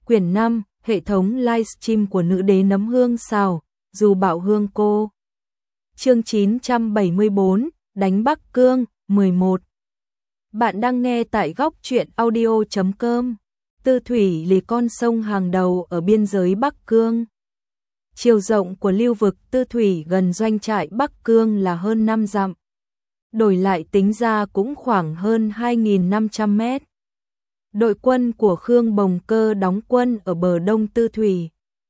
Quyển 5, hệ thống livestream của nữ đế nấm hương xào, dù bạo hương cô. Chương 974, đánh Bắc Cương, 11. Bạn đang nghe tại góc truyện audio.com. Tư thủy là con sông hàng đầu ở biên giới Bắc Cương. Chiều rộng của lưu vực Tư thủy gần doanh trại Bắc Cương là hơn 5 dặm. Đổi lại tính ra cũng khoảng hơn 2.500 mét. Đội quân của Khương Bồng Cơ đóng quân ở bờ đông Tư thủy,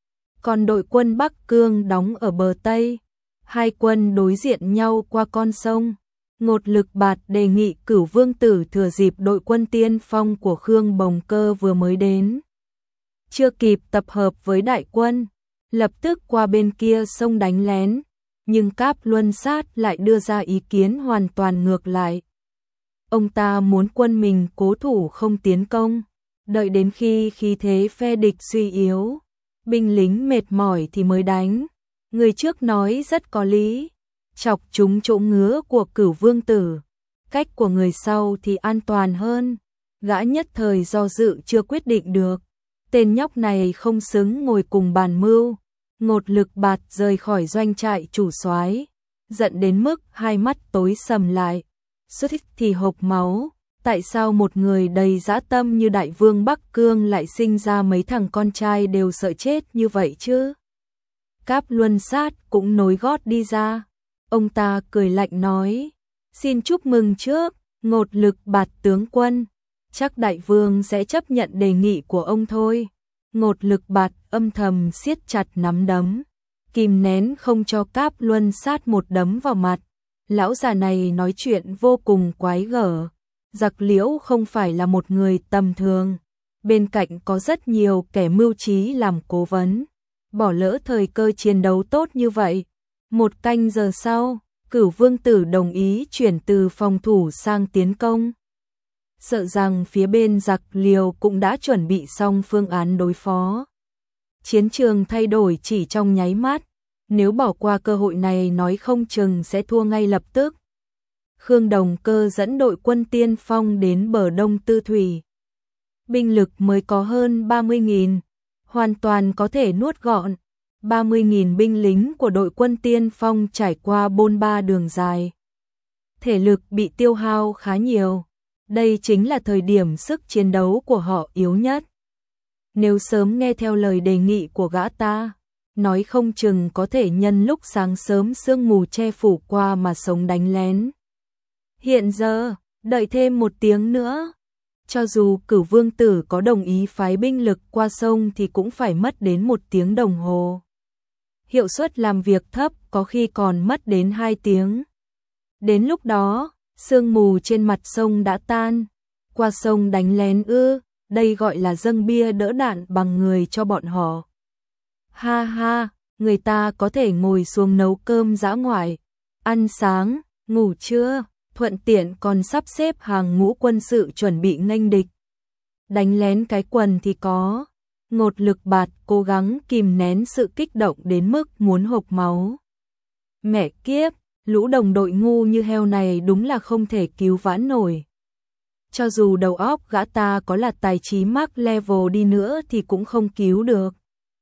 còn đội quân Bắc Cương đóng ở bờ tây. Hai quân đối diện nhau qua con sông. Ngột Lực Bạt đề nghị Cửu Vương Tử thừa dịp đội quân tiên phong của Khương Bồng Cơ vừa mới đến, chưa kịp tập hợp với đại quân, lập tức qua bên kia sông đánh lén. Nhưng Cáp Luân Sát lại đưa ra ý kiến hoàn toàn ngược lại. Ông ta muốn quân mình cố thủ không tiến công, đợi đến khi khí thế phe địch suy yếu, binh lính mệt mỏi thì mới đánh. Người trước nói rất có lý, chọc trúng chỗ ngứa của Cửu Vương Tử. Cách của người sau thì an toàn hơn. Gã nhất thời do dự chưa quyết định được. Tên nhóc này không xứng ngồi cùng bàn mưu. Ngột Lực Bạt rời khỏi doanh trại chủ soái, giận đến mức hai mắt tối sầm lại. Xuất thích thì hộc máu. Tại sao một người đầy dã tâm như đại vương Bắc Cương lại sinh ra mấy thằng con trai đều sợ chết như vậy chứ? Cáp Luân Sát cũng nối gót đi ra. Ông ta cười lạnh nói: xin chúc mừng trước, Ngột Lực Bạt tướng quân. Chắc đại vương sẽ chấp nhận đề nghị của ông thôi. Ngột Lực Bạt âm thầm siết chặt nắm đấm, kìm nén không cho Cáp Luân Sát một đấm vào mặt. Lão già này nói chuyện vô cùng quái gở. Giặc Liễu không phải là một người tầm thường, bên cạnh có rất nhiều kẻ mưu trí làm cố vấn, bỏ lỡ thời cơ chiến đấu tốt như vậy. Một canh giờ sau, Cửu Vương Tử đồng ý chuyển từ phòng thủ sang tiến công. Sợ rằng phía bên giặc Liễu cũng đã chuẩn bị xong phương án đối phó. Chiến trường thay đổi chỉ trong nháy mắt, nếu bỏ qua cơ hội này nói không chừng sẽ thua ngay lập tức. Khương Đồng Cơ dẫn đội quân tiên phong đến bờ đông Tư thủy. Binh lực mới có hơn 30.000, hoàn toàn có thể nuốt gọn. 30.000 binh lính của đội quân tiên phong trải qua bôn ba đường dài. Thể lực bị tiêu hao khá nhiều. Đây chính là thời điểm sức chiến đấu của họ yếu nhất. Nếu sớm nghe theo lời đề nghị của gã ta, nói không chừng có thể nhân lúc sáng sớm sương mù che phủ qua mà sống đánh lén. Hiện giờ, đợi thêm một tiếng nữa. Cho dù Cửu Vương Tử có đồng ý phái binh lực qua sông thì cũng phải mất đến 1 tiếng đồng hồ. Hiệu suất làm việc thấp, có khi còn mất đến 2 tiếng. Đến lúc đó, sương mù trên mặt sông đã tan. Qua sông đánh lén ư, đây gọi là dâng bia đỡ đạn bằng người cho bọn họ. Ha ha, người ta có thể ngồi xuống nấu cơm dã ngoại, ăn sáng, ngủ trưa, thuận tiện còn sắp xếp hàng ngũ quân sự chuẩn bị nghênh địch. Đánh lén cái quần thì có. Ngột Lực Bạt cố gắng kìm nén sự kích động đến mức muốn hộc máu. Mẹ kiếp, lũ đồng đội ngu như heo này đúng là không thể cứu vãn nổi. Cho dù đầu óc gã ta có là tài trí Max level đi nữa thì cũng không cứu được.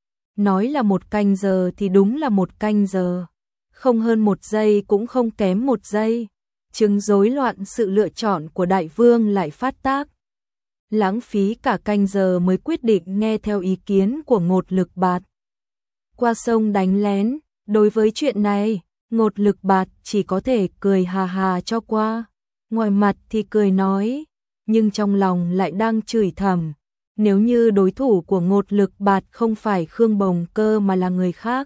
Nói là 1 canh giờ thì đúng là 1 canh giờ. Không hơn 1 giây cũng không kém 1 giây. Chứng rối loạn sự lựa chọn của đại vương lại phát tác. Lãng phí cả canh giờ mới quyết định nghe theo ý kiến của Ngột Lực Bạt. Qua sông đánh lén, đối với chuyện này, Ngột Lực Bạt chỉ có thể cười hà hà cho qua. Ngoài mặt thì cười nói, nhưng trong lòng lại đang chửi thầm. Nếu như đối thủ của Ngột Lực Bạt không phải Khương Bồng Cơ mà là người khác,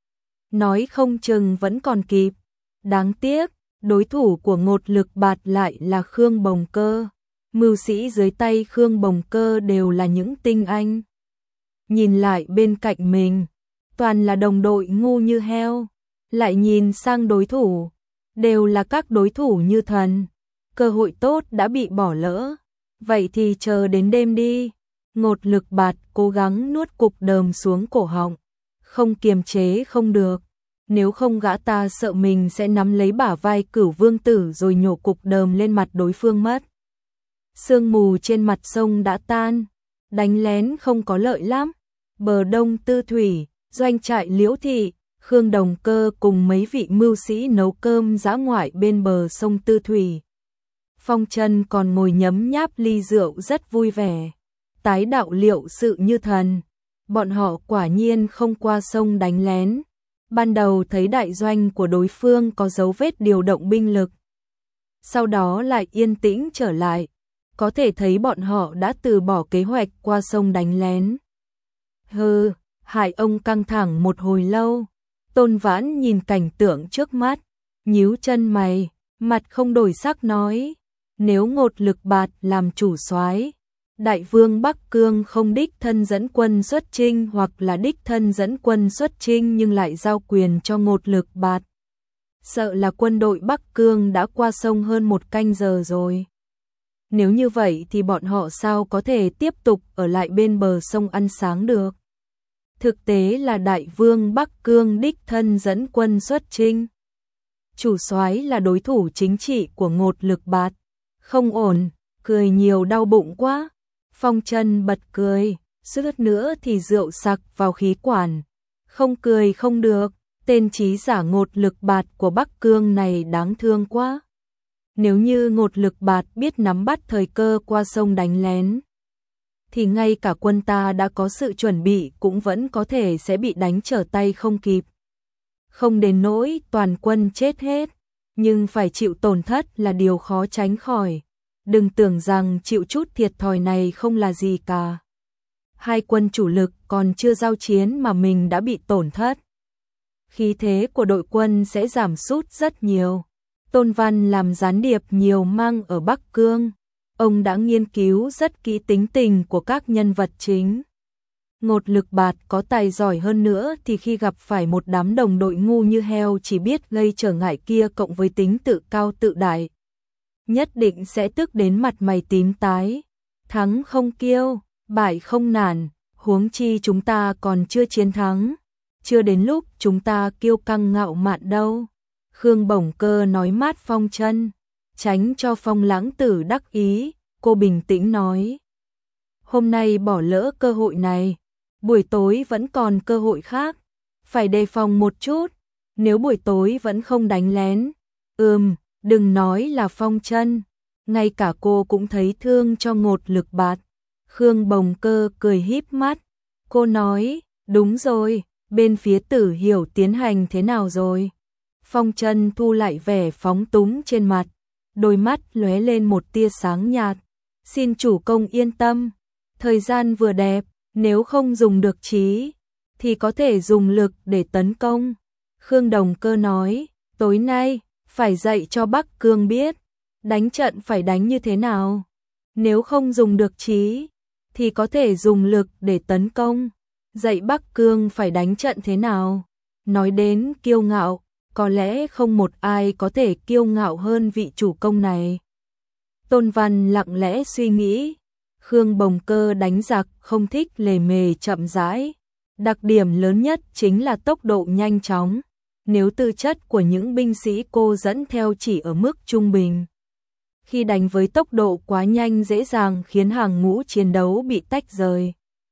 nói không chừng vẫn còn kịp. Đáng tiếc, đối thủ của Ngột Lực Bạt lại là Khương Bồng Cơ. Mưu sĩ dưới tay Khương Bồng Cơ đều là những tinh anh. Nhìn lại bên cạnh mình, toàn là đồng đội ngu như heo. Lại nhìn sang đối thủ, đều là các đối thủ như thần. Cơ hội tốt đã bị bỏ lỡ. Vậy thì chờ đến đêm đi. Ngột Lực Bạt cố gắng nuốt cục đờm xuống cổ họng. Không kiềm chế không được. Nếu không gã ta sợ mình sẽ nắm lấy bả vai Cửu Vương Tử rồi nhổ cục đờm lên mặt đối phương mất. Sương mù trên mặt sông đã tan, đánh lén không có lợi lắm. Bờ đông Tư Thủy, doanh trại Liễu Thị, Khương Đồng Cơ cùng mấy vị mưu sĩ nấu cơm dã ngoại bên bờ sông Tư Thủy. Phong Chân còn ngồi nhấm nháp ly rượu rất vui vẻ. Tái đạo liệu sự như thần. Bọn họ quả nhiên không qua sông đánh lén. Ban đầu thấy đại doanh của đối phương có dấu vết điều động binh lực. Sau đó lại yên tĩnh trở lại. Có thể thấy bọn họ đã từ bỏ kế hoạch qua sông đánh lén. Hừ, hại ông căng thẳng một hồi lâu. Tôn Vãn nhìn cảnh tượng trước mắt, nhíu chân mày, mặt không đổi sắc nói, nếu Ngột Lực Bạt làm chủ soái, Đại vương Bắc Cương không đích thân dẫn quân xuất chinh hoặc là đích thân dẫn quân xuất chinh nhưng lại giao quyền cho Ngột Lực Bạt. Sợ là quân đội Bắc Cương đã qua sông hơn 1 canh giờ rồi. Nếu như vậy thì bọn họ sao có thể tiếp tục ở lại bên bờ sông ăn sáng được? Thực tế là Đại vương Bắc Cương đích thân dẫn quân xuất chinh. Chủ soái là đối thủ chính trị của Ngột Lực Bạt. Không ổn, cười nhiều đau bụng quá. Phong Chân bật cười, suýt nữa thì rượu sặc vào khí quản. Không cười không được, tên trí giả Ngột Lực Bạt của Bắc Cương này đáng thương quá. Nếu như Ngột Lực Bạt biết nắm bắt thời cơ qua sông đánh lén, thì ngay cả quân ta đã có sự chuẩn bị cũng vẫn có thể sẽ bị đánh trở tay không kịp. Không đến nỗi toàn quân chết hết, nhưng phải chịu tổn thất là điều khó tránh khỏi. Đừng tưởng rằng chịu chút thiệt thòi này không là gì cả. Hai quân chủ lực còn chưa giao chiến mà mình đã bị tổn thất. Khí thế của đội quân sẽ giảm sút rất nhiều. Tôn Văn làm gián điệp nhiều mang ở Bắc Cương. Ông đã nghiên cứu rất kỹ tính tình của các nhân vật chính. Ngột Lực Bạt có tài giỏi hơn nữa thì khi gặp phải một đám đồng đội ngu như heo chỉ biết gây trở ngại kia cộng với tính tự cao tự đại, nhất định sẽ tức đến mặt mày tím tái. Thắng không kiêu, bại không nản, huống chi chúng ta còn chưa chiến thắng. Chưa đến lúc chúng ta kiêu căng ngạo mạn đâu. Khương Bổng Cơ nói mát Phong Chân, tránh cho Phong Lãng Tử đắc ý, cô bình tĩnh nói. Hôm nay bỏ lỡ cơ hội này, buổi tối vẫn còn cơ hội khác, phải đề phòng một chút, nếu buổi tối vẫn không đánh lén. Đừng nói là Phong Chân, ngay cả cô cũng thấy thương cho Ngột Lực Bạt. Khương Bồng Cơ cười híp mắt, cô nói, đúng rồi, bên phía Tử Hiểu tiến hành thế nào rồi? Phong Chân thu lại vẻ phóng túng trên mặt, đôi mắt lóe lên một tia sáng nhạt. Xin chủ công yên tâm, thời gian vừa đẹp, nếu không dùng được trí, thì có thể dùng lực để tấn công. Khương Đồng Cơ nói, tối nay, phải dạy cho Bắc Cương biết, đánh trận phải đánh như thế nào. Nếu không dùng được trí, thì có thể dùng lực để tấn công. Dạy Bắc Cương phải đánh trận thế nào. Nói đến kiêu ngạo, có lẽ không một ai có thể kiêu ngạo hơn vị chủ công này. Tôn Văn lặng lẽ suy nghĩ. Khương Bồng Cơ đánh giặc không thích lề mề chậm rãi. Đặc điểm lớn nhất chính là tốc độ nhanh chóng. Nếu tư chất của những binh sĩ cô dẫn theo chỉ ở mức trung bình, khi đánh với tốc độ quá nhanh dễ dàng khiến hàng ngũ chiến đấu bị tách rời.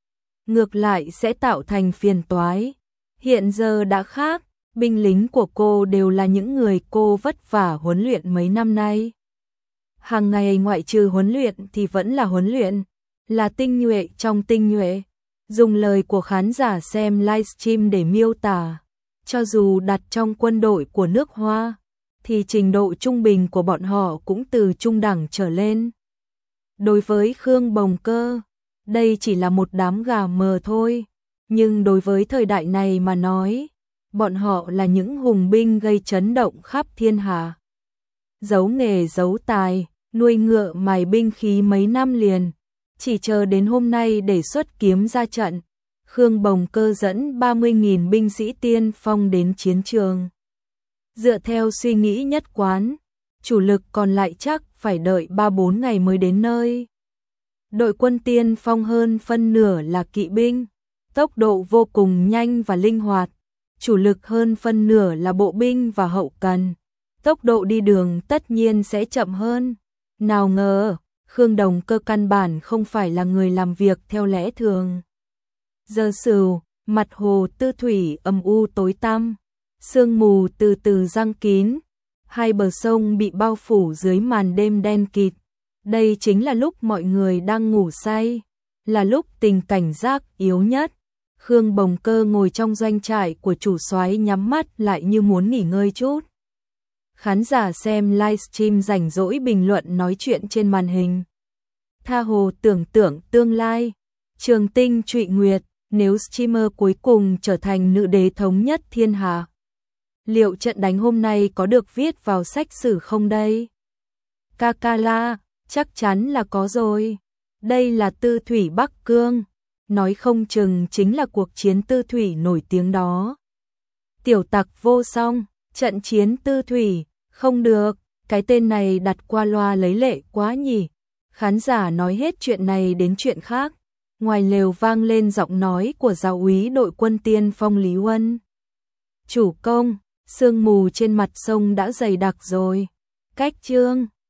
Ngược lại sẽ tạo thành phiền toái. Hiện giờ đã khác, binh lính của cô đều là những người cô vất vả huấn luyện mấy năm nay. Hàng ngày ngoại trừ huấn luyện thì vẫn là huấn luyện, là tinh nhuệ trong tinh nhuệ. Dùng lời của khán giả xem livestream để miêu tả, cho dù đặt trong quân đội của nước Hoa, thì trình độ trung bình của bọn họ cũng từ trung đẳng trở lên. Đối với Khương Bồng Cơ, đây chỉ là một đám gà mờ thôi, nhưng đối với thời đại này mà nói, bọn họ là những hùng binh gây chấn động khắp thiên hạ. Giấu nghề giấu tài, nuôi ngựa mài binh khí mấy năm liền, chỉ chờ đến hôm nay để xuất kiếm ra trận. Khương Bồng Cơ dẫn 30.000 binh sĩ tiên phong đến chiến trường. Dựa theo suy nghĩ nhất quán, chủ lực còn lại chắc phải đợi 3-4 ngày mới đến nơi. Đội quân tiên phong hơn phân nửa là kỵ binh, tốc độ vô cùng nhanh và linh hoạt. Chủ lực hơn phân nửa là bộ binh và hậu cần, tốc độ đi đường tất nhiên sẽ chậm hơn. Nào ngờ, Khương Đồng Cơ căn bản không phải là người làm việc theo lẽ thường. Giờ Sửu, mặt hồ tư thủy âm u tối tăm, sương mù từ từ giăng kín, hai bờ sông bị bao phủ dưới màn đêm đen kịt. Đây chính là lúc mọi người đang ngủ say, là lúc tình cảnh giác yếu nhất. Khương Bồng Cơ ngồi trong doanh trại của chủ soái nhắm mắt lại như muốn nghỉ ngơi chút. Khán giả xem livestream rảnh rỗi bình luận nói chuyện trên màn hình. Tha hồ tưởng tượng tương lai, Trường Tinh Trụy Nguyệt, nếu streamer cuối cùng trở thành nữ đế thống nhất thiên hạ, liệu trận đánh hôm nay có được viết vào sách sử không đây? Kakala, chắc chắn là có rồi. Đây là Tư Thủy Bắc Cương, nói không chừng chính là cuộc chiến Tư Thủy nổi tiếng đó. Tiểu tặc vô song, trận chiến Tư Thủy, không được, cái tên này đặt qua loa lấy lệ quá nhỉ. Khán giả nói hết chuyện này đến chuyện khác. Ngoài lều vang lên giọng nói của giáo úy đội quân tiên phong Lý Huân. Chủ công, sương mù trên mặt sông đã dày đặc rồi. Cách chương